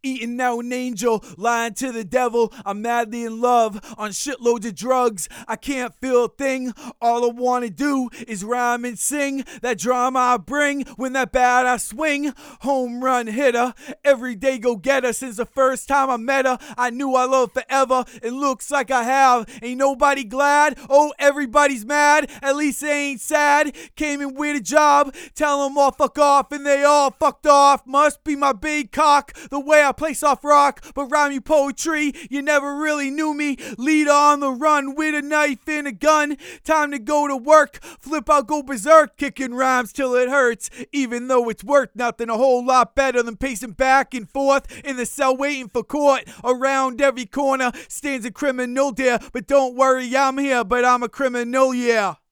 eating out an angel, lying to the devil. I'm madly in love on shitloads of drugs. I can't feel a thing. All I wanna do is rhyme and sing. That drama I bring when that bat I swing. Home run hitter, every day go getter. Since the first time I met her, I knew I loved forever. It looks like I have. Ain't nobody glad. Oh, everybody's mad. At least they ain't sad. Came in with a job, tell them all fuck off, and they all fucked off. Must be my big cock, the way I play soft rock, but rhyming poetry, you never really knew me. Leader on the run with a knife and a gun. Time to go to work, flip out, go berserk, kicking rhymes till it hurts. Even though it's worth nothing, a whole lot better than pacing back and forth in the cell waiting for court. Around every corner stands a criminal there, but don't worry, I'm here, but I'm a criminal, yeah.